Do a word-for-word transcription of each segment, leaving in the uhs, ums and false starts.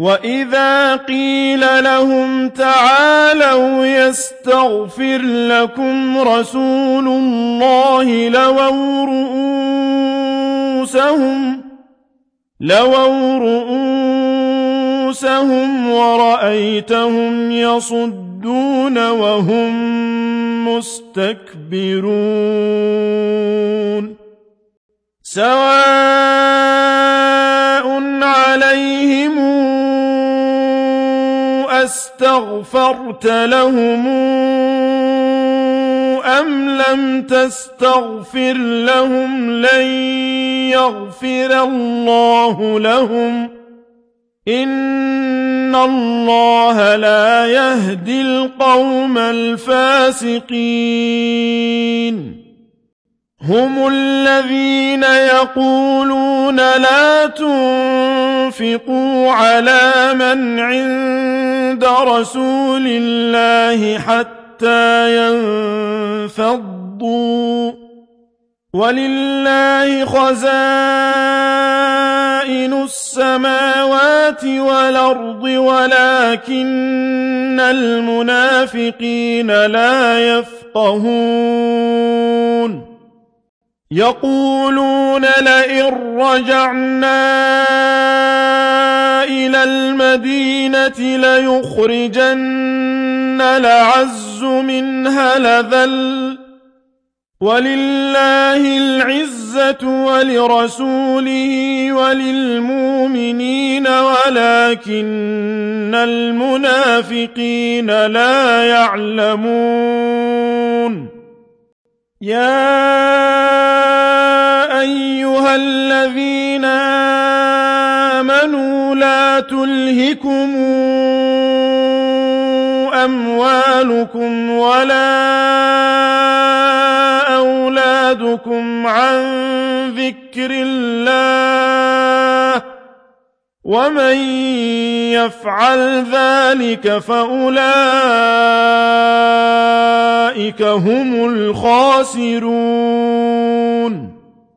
وَإِذَا قِيلَ لَهُمْ تَعَالَوْا يَسْتَغْفِرْ لَكُمْ رَسُولُ اللَّهِ لَوَوْا رُءُوسَهُمْ لَوَوْا رُءُوسَهُمْ وَرَأَيْتَهُمْ يَصُدُّونَ وَهُمْ مُسْتَكْبِرُونَ سَوَاءٌ عَلَيْهِمْ أَسْتَغْفَرْتَ لَهُمْ أَمْ لَمْ تَسْتَغْفِرْ لَهُمْ لَن يَغْفِرَ اللَّهُ لَهُمْ إِنَّ اللَّهَ لَا يَهْدِي الْقَوْمَ الْفَاسِقِينَ هُمُ الَّذِينَ يَقُولُونَ لَا تُنفِقُوا عَلَى مَنْ عِندَ رَسُولِ اللَّهِ حَتَّى يَنفَضُّوا وَلِلَّهِ خَزَائِنُ السَّمَاوَاتِ وَالْأَرْضِ وَلَكِنَّ الْمُنَافِقِينَ لَا يَفْقَهُونَ يَقُولُونَ لَئِن رَّجَعْنَا إِلَى الْمَدِينَةِ لَيُخْرِجَنَّ الْأَعَزُّ مِنْهَا الْأَذَلَّ وَلِلَّهِ الْعِزَّةُ وَلِرَسُولِهِ وَلِلْمُؤْمِنِينَ وَلَكِنَّ الْمُنَافِقِينَ لَا يَعْلَمُونَ يَا أَيُّهَا الَّذِينَ آمَنُوا لَا تُلْهِكُمْ أَمْوَالُكُمْ وَلَا أَوْلَادُكُمْ عَن ذِكْرِ اللَّهِ وَمَن يَفْعَلْ ذَلِكَ فَأُولَٰئِكَ هُمُ الْخَاسِرُونَ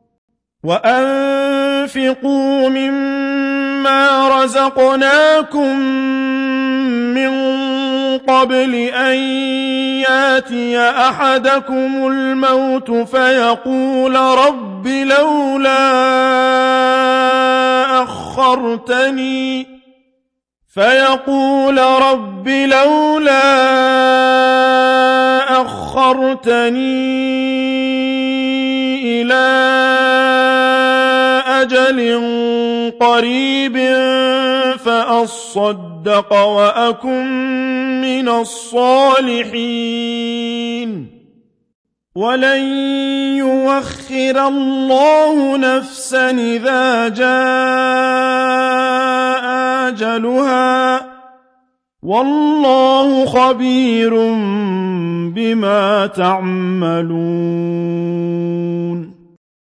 وَأَنفِقُوا مِمَّا رَزَقْنَاكُم مِّن قَبْلِ أَن يَأْتِيَ أَحَدَكُمُ الْمَوْتُ فَيَقُولَ رَبِّ لَوْلَا أَخَّرْتَنِي فَيَقُولَ رَبِّ لَوْلَا أَخَّرْتَنِي إِلَىٰ أَجَلٍ قَرِيبٍ فَأَصَّدَّقَ وَأَكُن مِّنَ الصَّالِحِينَ وَلَن يُؤَخِّرَ اللَّهُ نَفْسًا إِذَا جَاءَ أَجَلُهَا وَاللَّهُ خَبِيرٌ بِمَا تَعْمَلُونَ